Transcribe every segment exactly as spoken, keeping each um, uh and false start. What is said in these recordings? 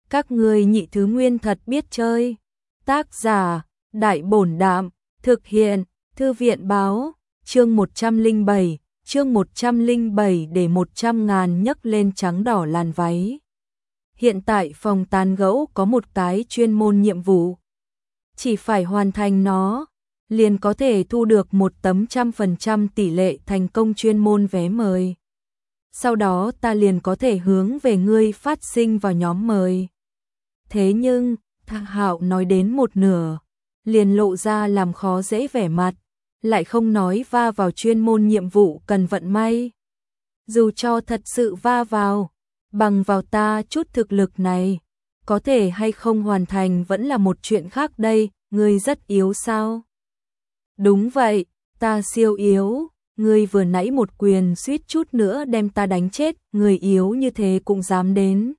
Các ngươi nhị thứ nguyên thật biết chơi. Tác giả, Đại Bổn Đạm, thực hiện, Thư viện Báo, chương một trăm lẻ bảy, chương một trăm lẻ bảy để một trăm ngàn nhấc lên trắng đỏ làn váy. Hiện tại phòng tán gẫu có một cái chuyên môn nhiệm vụ. Chỉ phải hoàn thành nó, liền có thể thu được một tấm trăm phần trăm tỷ lệ thành công chuyên môn vé mời. Sau đó ta liền có thể hướng về ngươi phát sinh vào nhóm mời. Thế nhưng, Thang Hạo nói đến một nửa, liền lộ ra làm khó dễ vẻ mặt, lại không nói va vào chuyên môn nhiệm vụ cần vận may. Dù cho thật sự va vào, bằng vào ta chút thực lực này, có thể hay không hoàn thành vẫn là một chuyện khác đây, ngươi rất yếu sao? Đúng vậy, ta siêu yếu, ngươi vừa nãy một quyền suýt chút nữa đem ta đánh chết, người yếu như thế cũng dám đến.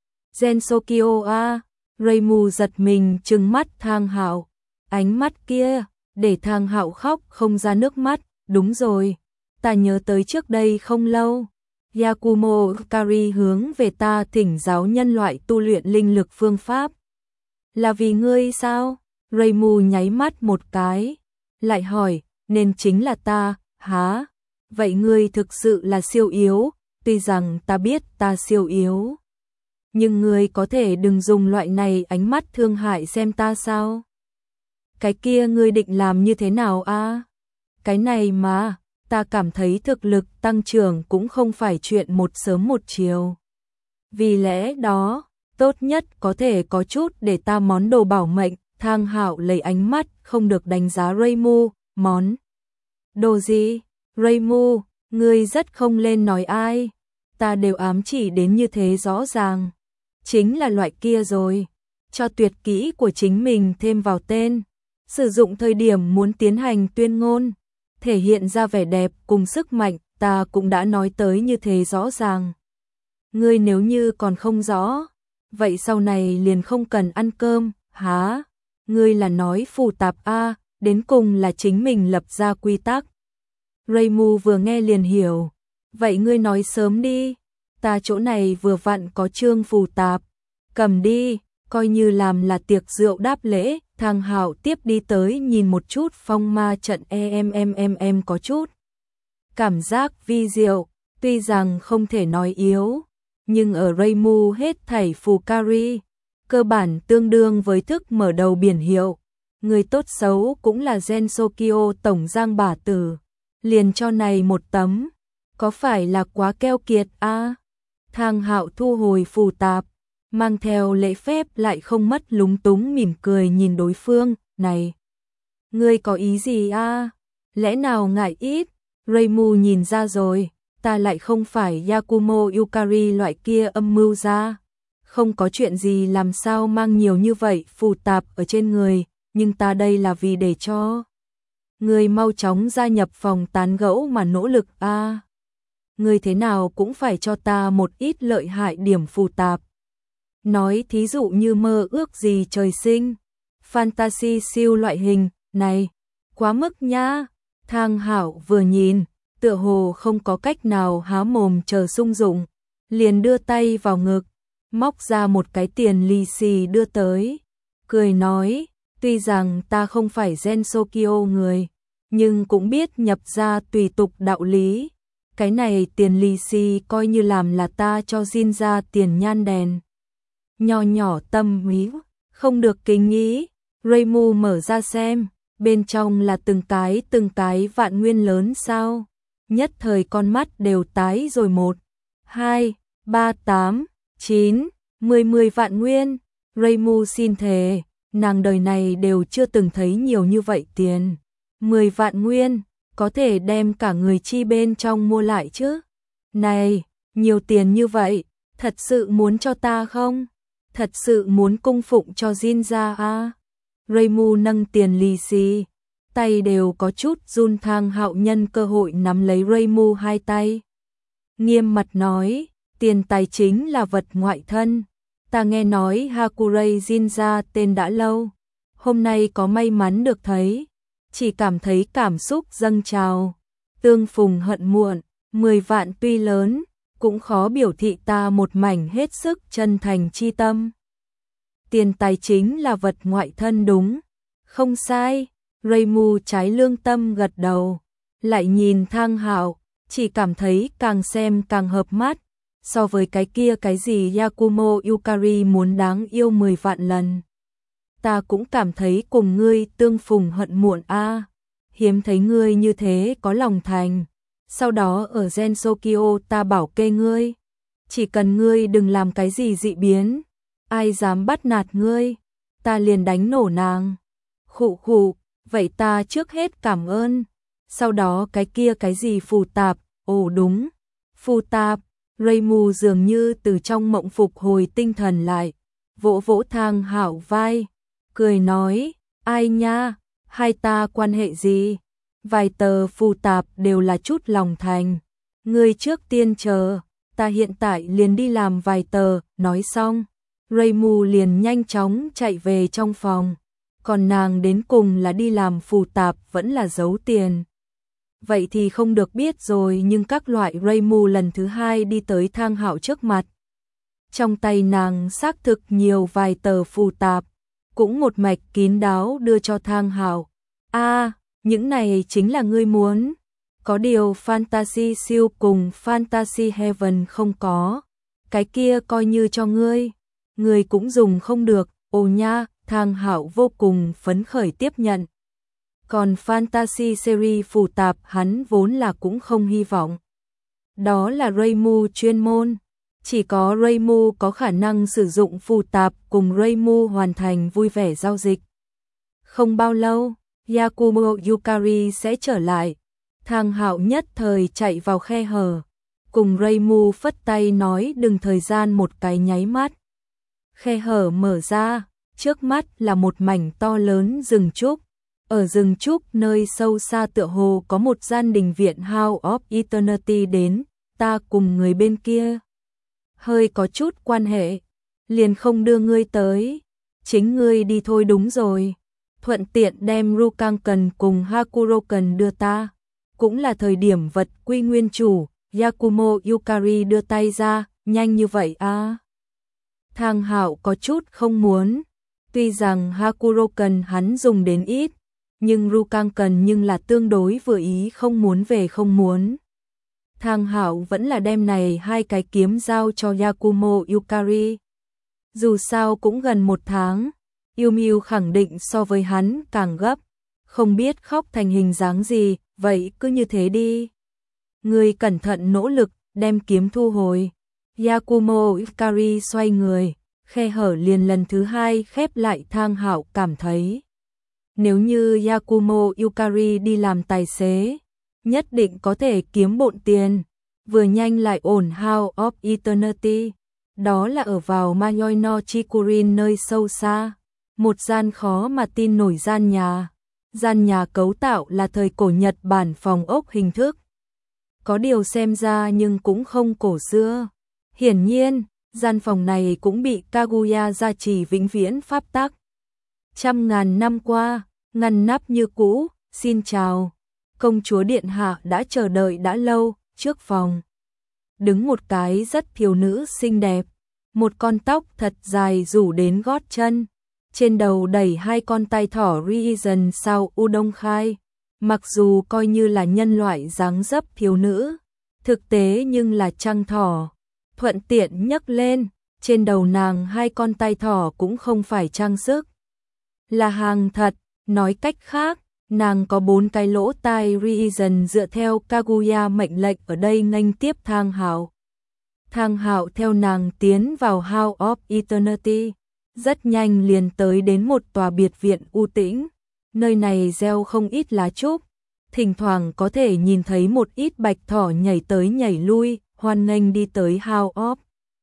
Gensokyo a, Reimu giật mình trừng mắt Thang Hạo, ánh mắt kia, để Thang Hạo khóc không ra nước mắt, đúng rồi, ta nhớ tới trước đây không lâu. Yakumo Kari hướng về ta thỉnh giáo nhân loại tu luyện linh lực phương pháp. Là vì ngươi sao? Reimu nháy mắt một cái, lại hỏi, nên chính là ta, hả? Vậy ngươi thực sự là siêu yếu, tuy rằng ta biết ta siêu yếu. Nhưng ngươi có thể đừng dùng loại này ánh mắt thương hại xem ta sao? Cái kia ngươi định làm như thế nào a? Cái này mà, ta cảm thấy thực lực tăng trưởng cũng không phải chuyện một sớm một chiều. Vì lẽ đó, tốt nhất có thể có chút để ta món đồ bảo mệnh. Thang Hạo lấy ánh mắt không được đánh giá Reimu, món đồ gì? Reimu, ngươi rất không lên nói ai, ta đều ám chỉ đến như thế rõ ràng. Chính là loại kia rồi, cho tuyệt kỹ của chính mình thêm vào tên, sử dụng thời điểm muốn tiến hành tuyên ngôn, thể hiện ra vẻ đẹp cùng sức mạnh, ta cũng đã nói tới như thế rõ ràng. Ngươi nếu như còn không rõ, vậy sau này liền không cần ăn cơm, hả? Ngươi là nói phù tạp a, đến cùng là chính mình lập ra quy tắc. Reimu vừa nghe liền hiểu, vậy ngươi nói sớm đi, ta chỗ này vừa vặn có chương phù tạp, cầm đi, coi như làm là tiệc rượu đáp lễ. Thang Hạo tiếp đi tới nhìn một chút phong ma trận em em em em có chút cảm giác vi diệu, tuy rằng không thể nói yếu, nhưng ở Reimu hết thảy phù Kari, cơ bản tương đương với thức mở đầu biển hiệu. Người tốt xấu cũng là Gensokyo tổng giang bả tử, liền cho này một tấm, có phải là quá keo kiệt a? À? Thang Hạo thu hồi phù tạp, mang theo lễ phép lại không mất lúng túng mỉm cười nhìn đối phương, này, ngươi có ý gì a? À? Lẽ nào ngại ít? Reimu nhìn ra rồi, ta lại không phải Yakumo Yukari loại kia âm mưu ra. Không có chuyện gì làm sao mang nhiều như vậy phù tạp ở trên người, nhưng ta đây là vì để cho người mau chóng gia nhập phòng tán gẫu mà nỗ lực a. À, người thế nào cũng phải cho ta một ít lợi hại điểm phù tạp. Nói thí dụ như mơ ước gì trời sinh, fantasy siêu loại hình, này, quá mức nhá. Thang Hạo vừa nhìn, tựa hồ không có cách nào há mồm chờ sung dụng, liền đưa tay vào ngực, móc ra một cái tiền lì xì đưa tới, cười nói, tuy rằng ta không phải Gensokyo người, nhưng cũng biết nhập ra tùy tục đạo lý, cái này tiền lì xì coi như làm là ta cho Jin ra tiền nhan đèn. Nho nhỏ tâm ý, không được kính ý. Reimu mở ra xem, bên trong là từng cái từng cái vạn nguyên lớn sao, nhất thời con mắt đều tái rồi. Một, hai, ba, tám, chín, mười mười vạn nguyên. Reimu xin thề, nàng đời này đều chưa từng thấy nhiều như vậy tiền. Mười vạn nguyên, có thể đem cả người chi bên trong mua lại chứ. Này, nhiều tiền như vậy, thật sự muốn cho ta không? Thật sự muốn cung phụng cho Jin ra à? Reimu nâng tiền lì xì, tay đều có chút run. Thang Hạo nhân cơ hội nắm lấy Reimu hai tay, nghiêm mặt nói, tiền tài chính là vật ngoại thân. Ta nghe nói Hakurei Jin ra tên đã lâu, hôm nay có may mắn được thấy, chỉ cảm thấy cảm xúc dâng trào, tương phùng hận muộn. Mười vạn tuy lớn, cũng khó biểu thị ta một mảnh hết sức chân thành chi tâm. tiền tài chính là vật ngoại thân đúng. Không sai, Reimu trái lương tâm gật đầu, lại nhìn Thang Hạo, chỉ cảm thấy càng xem càng hợp mắt, so với cái kia cái gì Yakumo Yukari muốn đáng yêu mười vạn lần. Ta cũng cảm thấy cùng ngươi tương phùng hận muộn a, hiếm thấy ngươi như thế có lòng thành. Sau đó ở Gensokyo ta bảo kê ngươi, chỉ cần ngươi đừng làm cái gì dị biến, ai dám bắt nạt ngươi, ta liền đánh nổ nàng. Khụ khụ, vậy ta trước hết cảm ơn. Sau đó cái kia cái gì phù tạp, ồ đúng, phù tạp. Reimu dường như từ trong mộng phục hồi tinh thần lại, vỗ vỗ Thang Hạo vai, cười nói, ai nha, hai ta quan hệ gì? Vài tờ phù tạp đều là chút lòng thành. Ngươi trước tiên chờ, ta hiện tại liền đi làm vài tờ, nói xong. Reimu liền nhanh chóng chạy về trong phòng, còn nàng đến cùng là đi làm phù tạp vẫn là giấu tiền. Vậy thì không được biết rồi, nhưng các loại Reimu lần thứ hai đi tới Thang Hạo trước mặt. Trong tay nàng xác thực nhiều vài tờ phù tạp, cũng một mạch kín đáo đưa cho Thang Hạo. A, những này chính là ngươi muốn. Có điều Fantasy Siêu cùng Fantasy Heaven không có. Cái kia coi như cho ngươi. Ngươi cũng dùng không được, ồ nha, Thang Hạo vô cùng phấn khởi tiếp nhận. Còn Fantasy Series phù tạp hắn vốn là cũng không hy vọng. Đó là Reimu chuyên môn. Chỉ có Reimu có khả năng sử dụng phù tạp cùng Reimu hoàn thành vui vẻ giao dịch. Không bao lâu, Yakumo Yukari sẽ trở lại. Thang Hạo nhất thời chạy vào khe hở, cùng Reimu phất tay nói đừng thời gian một cái nháy mắt. Khe hở mở ra, trước mắt là một mảnh to lớn rừng trúc. Ở rừng trúc nơi sâu xa tựa hồ có một gian đình viện House of Eternity đến, ta cùng người bên kia hơi có chút quan hệ, liền không đưa ngươi tới, chính ngươi đi thôi. Đúng rồi, thuận tiện đem Rukanken cùng Hakuroken đưa ta, cũng là thời điểm vật quy nguyên chủ. Yakumo Yukari đưa tay ra, nhanh như vậy à? Thang Hạo có chút không muốn, tuy rằng Hakuroken hắn dùng đến ít, nhưng Rukanken nhưng là tương đối vừa ý, không muốn về không muốn. Thang Hạo vẫn là đem này hai cái kiếm giao cho Yakumo Yukari. Dù sao cũng gần một tháng, Yumiu khẳng định so với hắn càng gấp, không biết khóc thành hình dáng gì, vậy cứ như thế đi. Người cẩn thận nỗ lực, đem kiếm thu hồi. Yakumo Yukari xoay người, khe hở liền lần thứ hai khép lại. Thang Hạo cảm thấy, nếu như Yakumo Yukari đi làm tài xế, nhất định có thể kiếm bộn tiền, vừa nhanh lại ổn. House of Eternity, đó là ở vào Mayoi no Chikurin nơi sâu xa, một gian khó mà tin nổi gian nhà. Gian nhà cấu tạo là thời cổ Nhật Bản phòng ốc hình thức, có điều xem ra nhưng cũng không cổ xưa. Hiển nhiên, gian phòng này cũng bị Kaguya gia trì vĩnh viễn pháp tắc. Trăm ngàn năm qua, ngăn nắp như cũ. Xin chào, công chúa điện hạ đã chờ đợi đã lâu. Trước phòng đứng một cái rất thiếu nữ xinh đẹp, một con tóc thật dài rủ đến gót chân, trên đầu đẩy hai con tai thỏ Risen sao Udon Khai. Mặc dù coi như là nhân loại dáng dấp thiếu nữ, thực tế nhưng là trăng thỏ. Thuận tiện nhấc lên, trên đầu nàng hai con tai thỏ cũng không phải trang sức, là hàng thật. Nói cách khác, nàng có bốn cái lỗ tai Risen dựa theo Kaguya mệnh lệnh ở đây nghênh tiếp Thang Hạo. Thang Hạo theo nàng tiến vào House of Eternity, rất nhanh liền tới đến một tòa biệt viện u tĩnh. Nơi này gieo không ít lá trúc, thỉnh thoảng có thể nhìn thấy một ít bạch thỏ nhảy tới nhảy lui, hoan nghênh đi tới House of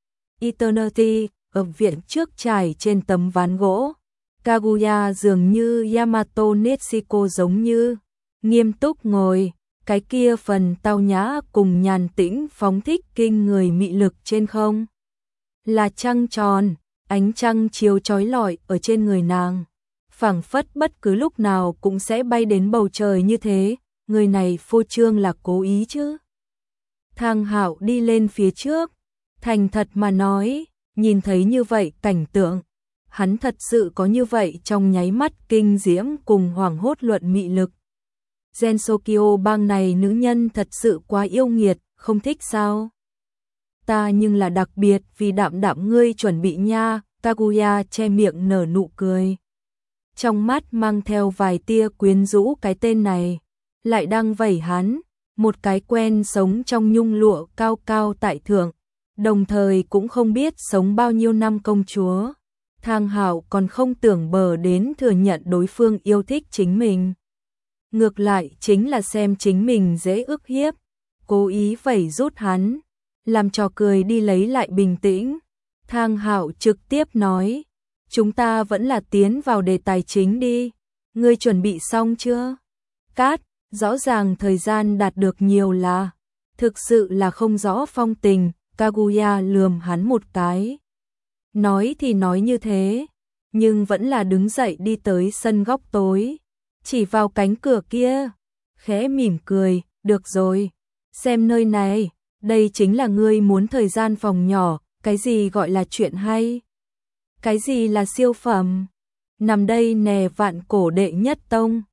Eternity. Ở viện trước trải trên tấm ván gỗ, Kaguya dường như Yamato Netsuko giống như nghiêm túc ngồi, cái kia phần tao nhã cùng nhàn tĩnh phóng thích kinh người mị lực trên không. Là trăng tròn, ánh trăng chiếu chói lọi ở trên người nàng, phảng phất bất cứ lúc nào cũng sẽ bay đến bầu trời như thế. Người này phô trương là cố ý chứ? Thang Hạo đi lên phía trước, thành thật mà nói, nhìn thấy như vậy cảnh tượng, hắn thật sự có như vậy trong nháy mắt kinh diễm cùng hoảng hốt luận mị lực. Gensokyo bang này nữ nhân thật sự quá yêu nghiệt, không thích sao? Ta nhưng là đặc biệt vì đạm đạm ngươi chuẩn bị nha, Kaguya che miệng nở nụ cười. Trong mắt mang theo vài tia quyến rũ cái tên này, lại đang vẩy hắn, một cái quen sống trong nhung lụa cao cao tại thượng, đồng thời cũng không biết sống bao nhiêu năm công chúa. Thang Hạo còn không tưởng bờ đến thừa nhận đối phương yêu thích chính mình. Ngược lại chính là xem chính mình dễ ức hiếp, cố ý vẩy rút hắn, làm trò cười đi lấy lại bình tĩnh. Thang Hạo trực tiếp nói, chúng ta vẫn là tiến vào đề tài chính đi, ngươi chuẩn bị xong chưa? Cát, rõ ràng thời gian đạt được nhiều là, thực sự là không rõ phong tình, Kaguya lườm hắn một cái. Nói thì nói như thế, nhưng vẫn là đứng dậy đi tới sân góc tối, chỉ vào cánh cửa kia, khẽ mỉm cười, được rồi, xem nơi này, đây chính là ngươi muốn thời gian phòng nhỏ, cái gì gọi là chuyện hay? Cái gì là siêu phẩm? Nằm đây nè vạn cổ đệ nhất tông,